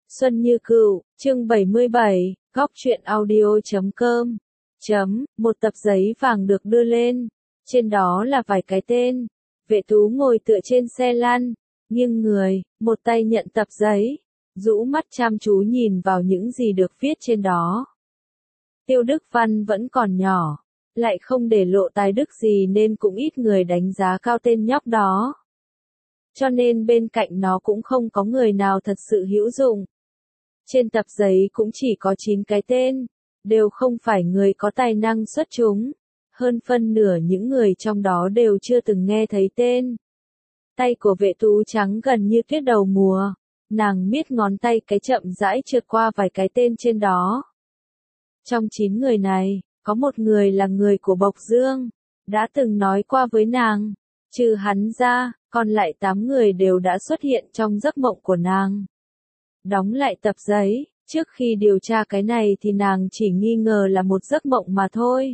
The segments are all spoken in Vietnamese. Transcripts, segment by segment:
Xuân Như Cựu, chương 77, góc truyện audio.com. Một tập giấy vàng được đưa lên, trên đó là vài cái tên. Vệ Tú ngồi tựa trên xe lăn, nghiêng người, một tay nhận tập giấy, rũ mắt chăm chú nhìn vào những gì được viết trên đó. Tiêu Đức Văn vẫn còn nhỏ, lại không để lộ tài đức gì nên cũng ít người đánh giá cao tên nhóc đó. Cho nên bên cạnh nó cũng không có người nào thật sự hữu dụng. Trên tập giấy cũng chỉ có 9 cái tên, đều không phải người có tài năng xuất chúng. Hơn phân nửa những người trong đó đều chưa từng nghe thấy tên. Tay của Vệ Tú trắng gần như tuyết đầu mùa, nàng miết ngón tay cái chậm rãi trượt qua vài cái tên trên đó. Trong 9 người này, có một người là người của Bộc Dương, đã từng nói qua với nàng. Trừ hắn ra, còn lại 8 người đều đã xuất hiện trong giấc mộng của nàng. Đóng lại tập giấy, trước khi điều tra cái này thì nàng chỉ nghi ngờ là một giấc mộng mà thôi.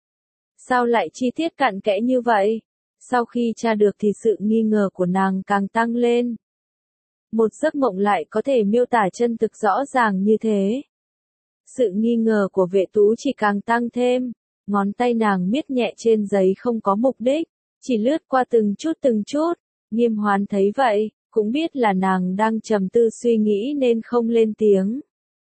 Sao lại chi tiết cặn kẽ như vậy? Sau khi tra được thì sự nghi ngờ của nàng càng tăng lên. Một giấc mộng lại có thể miêu tả chân thực rõ ràng như thế. Sự nghi ngờ của Vệ Tú chỉ càng tăng thêm, ngón tay nàng miết nhẹ trên giấy không có mục đích, chỉ lướt qua từng chút. Nghiêm Hoán thấy vậy, cũng biết là nàng đang trầm tư suy nghĩ nên không lên tiếng.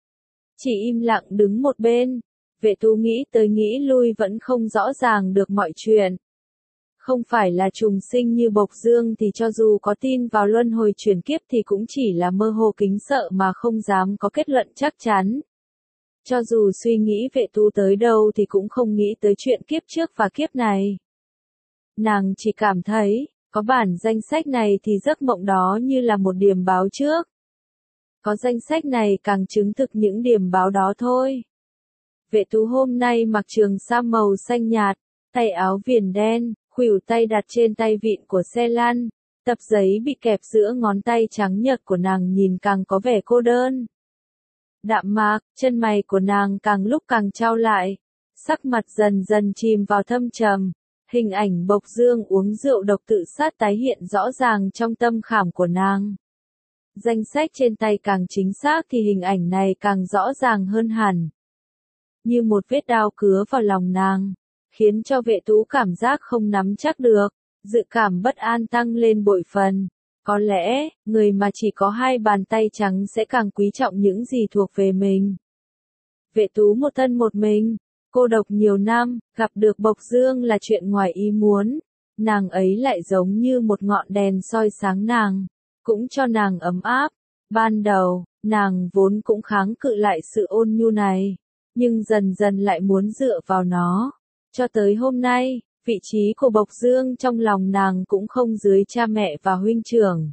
Chỉ im lặng đứng một bên. Vệ Tú nghĩ tới nghĩ lui vẫn không rõ ràng được mọi chuyện. Không phải là trùng sinh như Bộc Dương thì cho dù có tin vào luân hồi chuyển kiếp thì cũng chỉ là mơ hồ kính sợ mà không dám có kết luận chắc chắn. Cho dù suy nghĩ Vệ Tú tới đâu thì cũng không nghĩ tới chuyện kiếp trước và kiếp này. Nàng chỉ cảm thấy, có bản danh sách này thì giấc mộng đó như là một điểm báo trước. Có danh sách này càng chứng thực những điểm báo đó thôi. Vệ Tú hôm nay mặc trường sam màu xanh nhạt, tay áo viền đen, khuỷu tay đặt trên tay vịn của xe lăn. Tập giấy bị kẹp giữa ngón tay trắng nhợt của nàng nhìn càng có vẻ cô đơn. Đạm mạc, chân mày của nàng càng lúc càng chau lại, sắc mặt dần dần chìm vào thâm trầm. Hình ảnh Bộc Dương uống rượu độc tự sát tái hiện rõ ràng trong tâm khảm của nàng. Danh sách trên tay càng chính xác thì hình ảnh này càng rõ ràng hơn hẳn. Như một vết đao cứa vào lòng nàng, khiến cho Vệ Tú cảm giác không nắm chắc được, dự cảm bất an tăng lên bội phần. Có lẽ, người mà chỉ có 2 bàn tay trắng sẽ càng quý trọng những gì thuộc về mình. Vệ Tú một thân một mình, cô độc nhiều năm, gặp được Bộc Dương là chuyện ngoài ý muốn. Nàng ấy lại giống như một ngọn đèn soi sáng nàng, cũng cho nàng ấm áp. Ban đầu, nàng vốn cũng kháng cự lại sự ôn nhu này, nhưng dần dần lại muốn dựa vào nó. Cho tới hôm nay, vị trí của Bộc Dương trong lòng nàng cũng không dưới cha mẹ và huynh trưởng.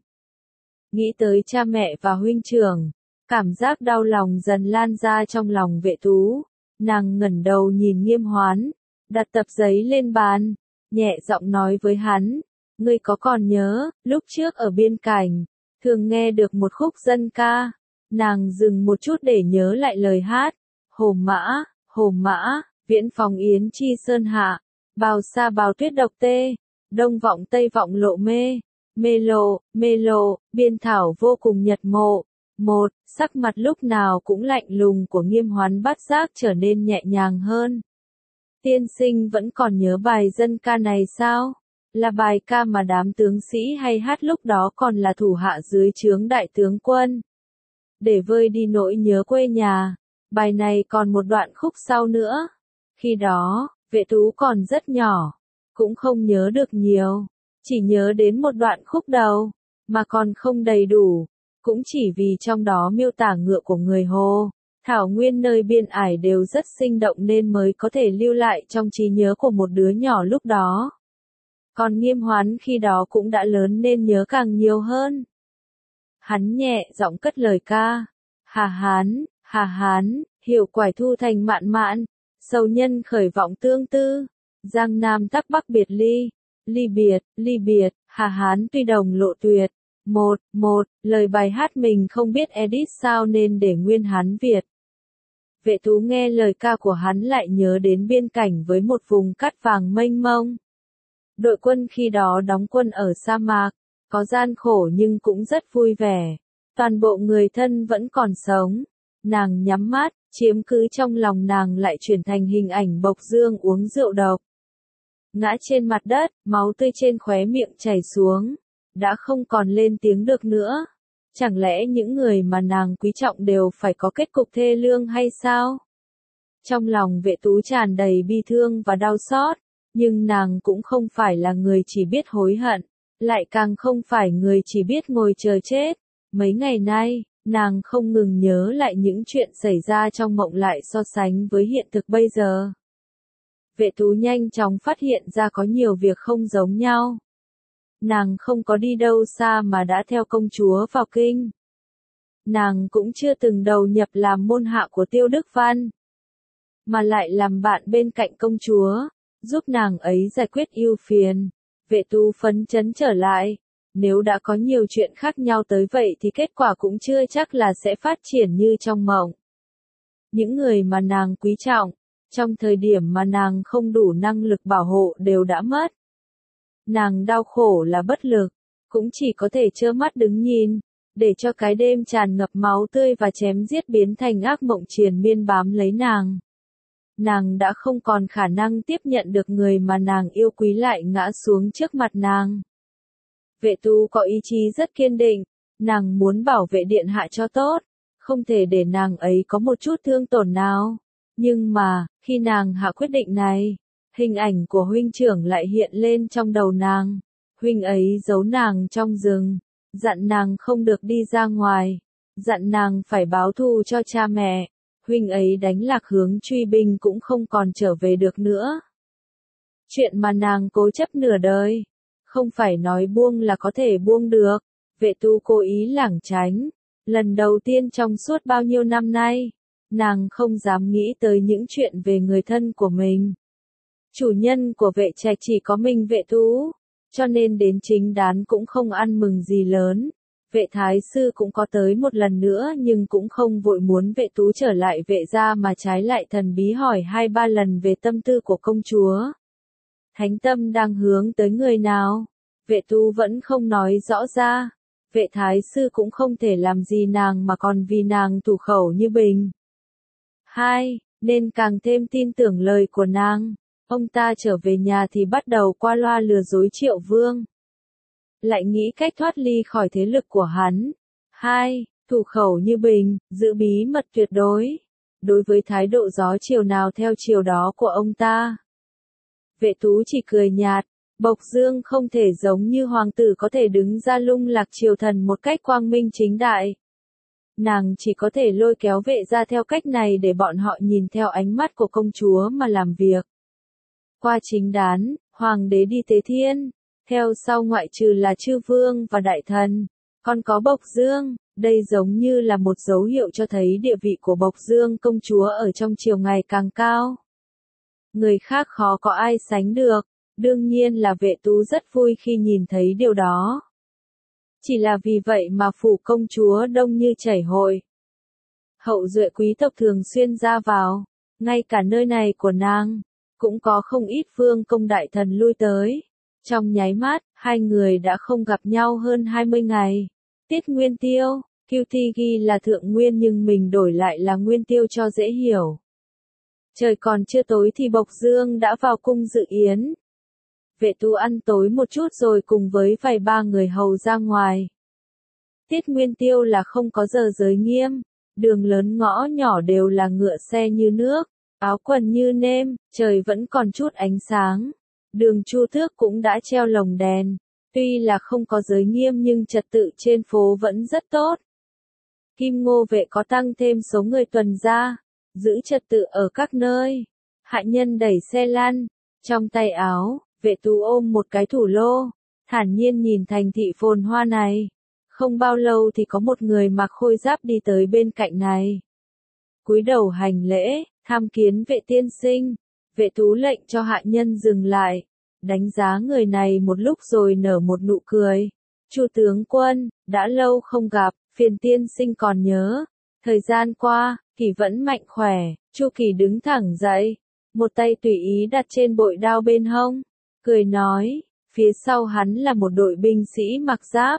Nghĩ tới cha mẹ và huynh trưởng, cảm giác đau lòng dần lan ra trong lòng Vệ Tú. Nàng ngẩng đầu nhìn Nghiêm Hoán, đặt tập giấy lên bàn, nhẹ giọng nói với hắn, ngươi có còn nhớ, lúc trước ở biên cảnh, thường nghe được một khúc dân ca. Nàng dừng một chút để nhớ lại lời hát. Hồ mã, viễn phòng yến chi sơn hạ, bào sa bào tuyết độc tê, đông vọng tây vọng lộ mê, mê lộ, biên thảo vô cùng nhật mộ. Sắc mặt lúc nào cũng lạnh lùng của Nghiêm Hoán bát giác trở nên nhẹ nhàng hơn. Tiên sinh vẫn còn nhớ bài dân ca này sao? Là bài ca mà đám tướng sĩ hay hát lúc đó còn là thủ hạ dưới trướng đại tướng quân. Để vơi đi nỗi nhớ quê nhà, bài này còn một đoạn khúc sau nữa. Khi đó, Vệ Tú còn rất nhỏ, cũng không nhớ được nhiều, chỉ nhớ đến một đoạn khúc đầu, mà còn không đầy đủ. Cũng chỉ vì trong đó miêu tả ngựa của người Hồ, thảo nguyên nơi biên ải đều rất sinh động nên mới có thể lưu lại trong trí nhớ của một đứa nhỏ lúc đó. Còn Nghiêm Hoán khi đó cũng đã lớn nên nhớ càng nhiều hơn. Hắn nhẹ giọng cất lời ca. Hà Hán, hiểu quải thu thành mạn mạn, sầu nhân khởi vọng tương tư, Giang Nam tắc Bắc biệt ly, ly biệt, Hà Hán tuy đồng lộ tuyệt. Lời bài hát mình không biết edit sao nên để nguyên Hán Việt. Vệ Tú nghe lời ca của hắn lại nhớ đến biên cảnh với một vùng cát vàng mênh mông. Đội quân khi đó đóng quân ở sa mạc, có gian khổ nhưng cũng rất vui vẻ. toàn bộ người thân vẫn còn sống. Nàng nhắm mắt, chiếm cứ trong lòng nàng lại chuyển thành hình ảnh Bộc Dương uống rượu độc. Ngã trên mặt đất, máu tươi trên khóe miệng chảy xuống, đã không còn lên tiếng được nữa. Chẳng lẽ những người mà nàng quý trọng đều phải có kết cục thê lương hay sao? Trong lòng Vệ Tú tràn đầy bi thương và đau xót, nhưng nàng cũng không phải là người chỉ biết hối hận, lại càng không phải người chỉ biết ngồi chờ chết. Mấy ngày nay, nàng không ngừng nhớ lại những chuyện xảy ra trong mộng lại so sánh với hiện thực bây giờ. Vệ Tú nhanh chóng phát hiện ra có nhiều việc không giống nhau. Nàng không có đi đâu xa mà đã theo công chúa vào kinh. Nàng cũng chưa từng đầu nhập làm môn hạ của Tiêu Đức Văn, mà lại làm bạn bên cạnh công chúa, giúp nàng ấy giải quyết ưu phiền. Vệ Tú phấn chấn trở lại. Nếu đã có nhiều chuyện khác nhau tới vậy thì kết quả cũng chưa chắc là sẽ phát triển như trong mộng. Những người mà nàng quý trọng, trong thời điểm mà nàng không đủ năng lực bảo hộ đều đã mất. Nàng đau khổ là bất lực, cũng chỉ có thể trơ mắt đứng nhìn, để cho cái đêm tràn ngập máu tươi và chém giết biến thành ác mộng triền miên bám lấy nàng. Nàng đã không còn khả năng tiếp nhận được người mà nàng yêu quý lại ngã xuống trước mặt nàng. Vệ Tú có ý chí rất kiên định, nàng muốn bảo vệ điện hạ cho tốt, không thể để nàng ấy có một chút thương tổn nào. Nhưng mà, khi nàng hạ quyết định này, hình ảnh của huynh trưởng lại hiện lên trong đầu nàng. Huynh ấy giấu nàng trong rừng, dặn nàng không được đi ra ngoài, dặn nàng phải báo thù cho cha mẹ. Huynh ấy đánh lạc hướng truy binh cũng không còn trở về được nữa. Chuyện mà nàng cố chấp nửa đời, không phải nói buông là có thể buông được. Vệ Tú cố ý lảng tránh. Lần đầu tiên trong suốt bao nhiêu năm nay, nàng không dám nghĩ tới những chuyện về người thân của mình. Chủ nhân của Vệ Trạch chỉ có mình Vệ Tú, cho nên đến chính đán cũng không ăn mừng gì lớn. Vệ thái sư cũng có tới một lần nữa nhưng cũng không vội muốn Vệ Tú trở lại Vệ gia mà trái lại thần bí hỏi 2-3 lần về tâm tư của công chúa. Thánh tâm đang hướng tới người nào? Vệ Tú vẫn không nói rõ ra. Vệ thái sư cũng không thể làm gì nàng mà còn vì nàng thủ khẩu như bình. 2. Nên càng thêm tin tưởng lời của nàng. Ông ta trở về nhà thì bắt đầu qua loa lừa dối Triệu Vương. Lại nghĩ cách thoát ly khỏi thế lực của hắn. 2. Thủ khẩu như bình, giữ bí mật tuyệt đối. Đối với thái độ gió chiều nào theo chiều đó của ông ta, Vệ Tú chỉ cười nhạt. Bộc Dương không thể giống như hoàng tử có thể đứng ra lung lạc triều thần một cách quang minh chính đại. Nàng chỉ có thể lôi kéo Vệ gia theo cách này để bọn họ nhìn theo ánh mắt của công chúa mà làm việc. Qua chính đán, hoàng đế đi tế thiên, theo sau ngoại trừ là chư vương và đại thần, còn có Bộc Dương. Đây giống như là một dấu hiệu cho thấy địa vị của Bộc Dương công chúa ở trong triều ngày càng cao. Người khác khó có ai sánh được. Đương nhiên là Vệ Tú rất vui khi nhìn thấy điều đó. Chỉ là vì vậy mà phủ công chúa đông như chảy hội. Hậu duệ quý tộc thường xuyên ra vào, ngay cả nơi này của nàng, cũng có không ít vương công đại thần lui tới. Trong nháy mắt, hai người đã không gặp nhau hơn 20 ngày. Tiết Nguyên Tiêu, QT ghi là Thượng Nguyên nhưng mình đổi lại là Nguyên Tiêu cho dễ hiểu. Trời còn chưa tối thì Bộc Dương đã vào cung dự yến. Vệ Tú ăn tối một chút rồi cùng với vài ba người hầu ra ngoài. Tiết Nguyên Tiêu là không có giờ giới nghiêm, đường lớn ngõ nhỏ đều là ngựa xe như nước, áo quần như nêm, trời vẫn còn chút ánh sáng. Đường Chu Tước cũng đã treo lồng đèn, tuy là không có giới nghiêm nhưng trật tự trên phố vẫn rất tốt. Kim Ngô vệ có tăng thêm số người tuần tra, giữ trật tự ở các nơi. Hạ nhân đẩy xe lăn, trong tay áo, Vệ Tú ôm một cái thủ lô, thản nhiên nhìn thành thị phồn hoa này. Không bao lâu thì có một người mặc khôi giáp đi tới bên cạnh này. Cúi đầu hành lễ, tham kiến Vệ tiên sinh. Vệ Tú lệnh cho hạ nhân dừng lại, đánh giá người này một lúc rồi nở một nụ cười. Chu tướng quân, đã lâu không gặp, phiền tiên sinh còn nhớ. Thời gian qua, Kỳ vẫn mạnh khỏe. Chu Kỳ đứng thẳng dậy, một tay tùy ý đặt trên bội đao bên hông, cười nói, phía sau hắn là một đội binh sĩ mặc giáp,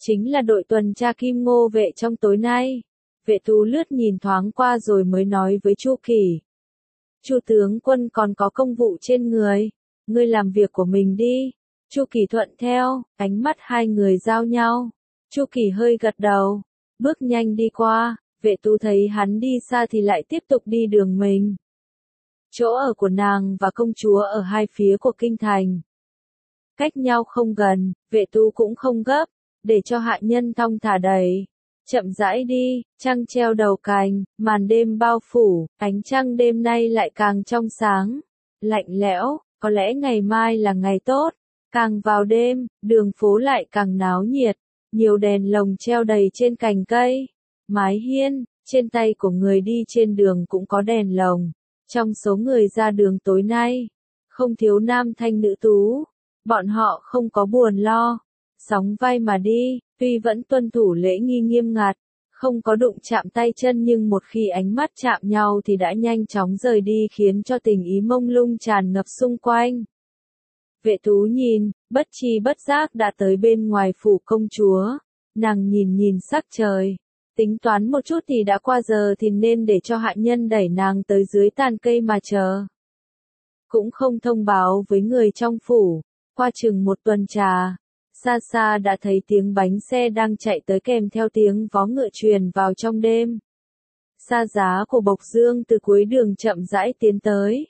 chính là đội tuần tra Kim Ngô vệ trong tối nay. Vệ Tú lướt nhìn thoáng qua rồi mới nói với Chu Kỳ. Chu tướng quân còn có công vụ trên người, ngươi làm việc của mình đi. Chu Kỳ thuận theo, ánh mắt hai người giao nhau. Chu Kỳ hơi gật đầu, bước nhanh đi qua, Vệ Tú thấy hắn đi xa thì lại tiếp tục đi đường mình. Chỗ ở của nàng và công chúa ở hai phía của kinh thành. Cách nhau không gần, Vệ Tú cũng không gấp, để cho hạ nhân thong thả đẩy. Chậm rãi đi, trăng treo đầu cành, màn đêm bao phủ, ánh trăng đêm nay lại càng trong sáng, lạnh lẽo, có lẽ ngày mai là ngày tốt. Càng vào đêm, đường phố lại càng náo nhiệt, nhiều đèn lồng treo đầy trên cành cây, mái hiên, trên tay của người đi trên đường cũng có đèn lồng. Trong số người ra đường tối nay, không thiếu nam thanh nữ tú, bọn họ không có buồn lo, sóng vai mà đi, tuy vẫn tuân thủ lễ nghi nghiêm ngặt, không có đụng chạm tay chân nhưng một khi ánh mắt chạm nhau thì đã nhanh chóng rời đi khiến cho tình ý mông lung tràn ngập xung quanh. Vệ Tú nhìn, bất tri bất giác đã tới bên ngoài phủ công chúa, nàng nhìn sắc trời, tính toán một chút thì đã qua giờ thì nên để cho hạ nhân đẩy nàng tới dưới tàn cây mà chờ. Cũng không thông báo với người trong phủ, qua chừng một tuần trà, xa xa đã thấy tiếng bánh xe đang chạy tới kèm theo tiếng vó ngựa truyền vào trong đêm. Xa giá của Bộc Dương từ cuối đường chậm rãi tiến tới.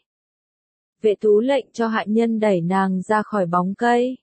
Vệ Tú lệnh cho hạ nhân đẩy nàng ra khỏi bóng cây.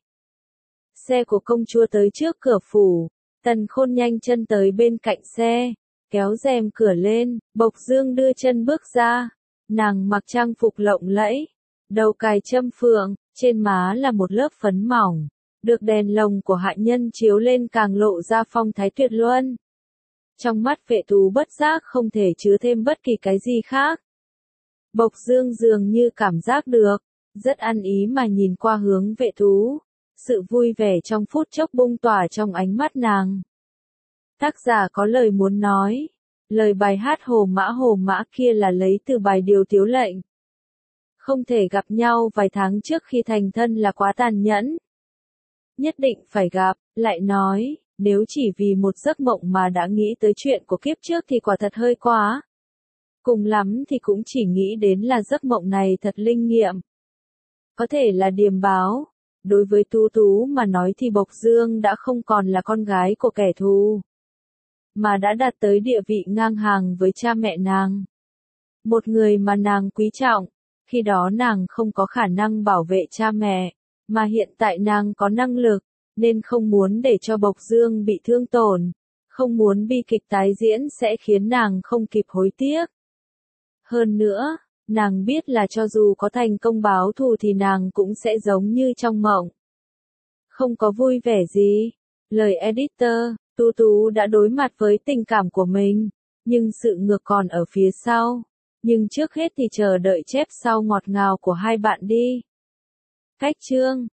Xe của công chúa tới trước cửa phủ, Tần Khôn nhanh chân tới bên cạnh xe, kéo rèm cửa lên, Bộc Dương đưa chân bước ra. Nàng mặc trang phục lộng lẫy, đầu cài châm phượng, trên má là một lớp phấn mỏng, được đèn lồng của hạ nhân chiếu lên càng lộ ra phong thái tuyệt luân. Trong mắt Vệ Tú bất giác không thể chứa thêm bất kỳ cái gì khác. Bộc Dương dường như cảm giác được, rất ăn ý mà nhìn qua hướng Vệ Tú, sự vui vẻ trong phút chốc bung tỏa trong ánh mắt nàng. Tác giả có lời muốn nói, lời bài hát Hồ Mã kia là lấy từ bài Điều Tiếu Lệnh. Không thể gặp nhau vài tháng trước khi thành thân là quá tàn nhẫn. Nhất định phải gặp, lại nói, nếu chỉ vì một giấc mộng mà đã nghĩ tới chuyện của kiếp trước thì quả thật hơi quá. Cùng lắm thì cũng chỉ nghĩ đến là giấc mộng này thật linh nghiệm. Có thể là điềm báo, đối với Tú mà nói thì Bộc Dương đã không còn là con gái của kẻ thù, mà đã đạt tới địa vị ngang hàng với cha mẹ nàng. Một người mà nàng quý trọng, khi đó nàng không có khả năng bảo vệ cha mẹ, mà hiện tại nàng có năng lực, nên không muốn để cho Bộc Dương bị thương tổn, không muốn bi kịch tái diễn sẽ khiến nàng không kịp hối tiếc. Hơn nữa, nàng biết là cho dù có thành công báo thù thì nàng cũng sẽ giống như trong mộng. Không có vui vẻ gì. Lời editor, Tú đã đối mặt với tình cảm của mình, nhưng sự ngược còn ở phía sau. Nhưng trước hết thì chờ đợi chép sau ngọt ngào của hai bạn đi. Cách chương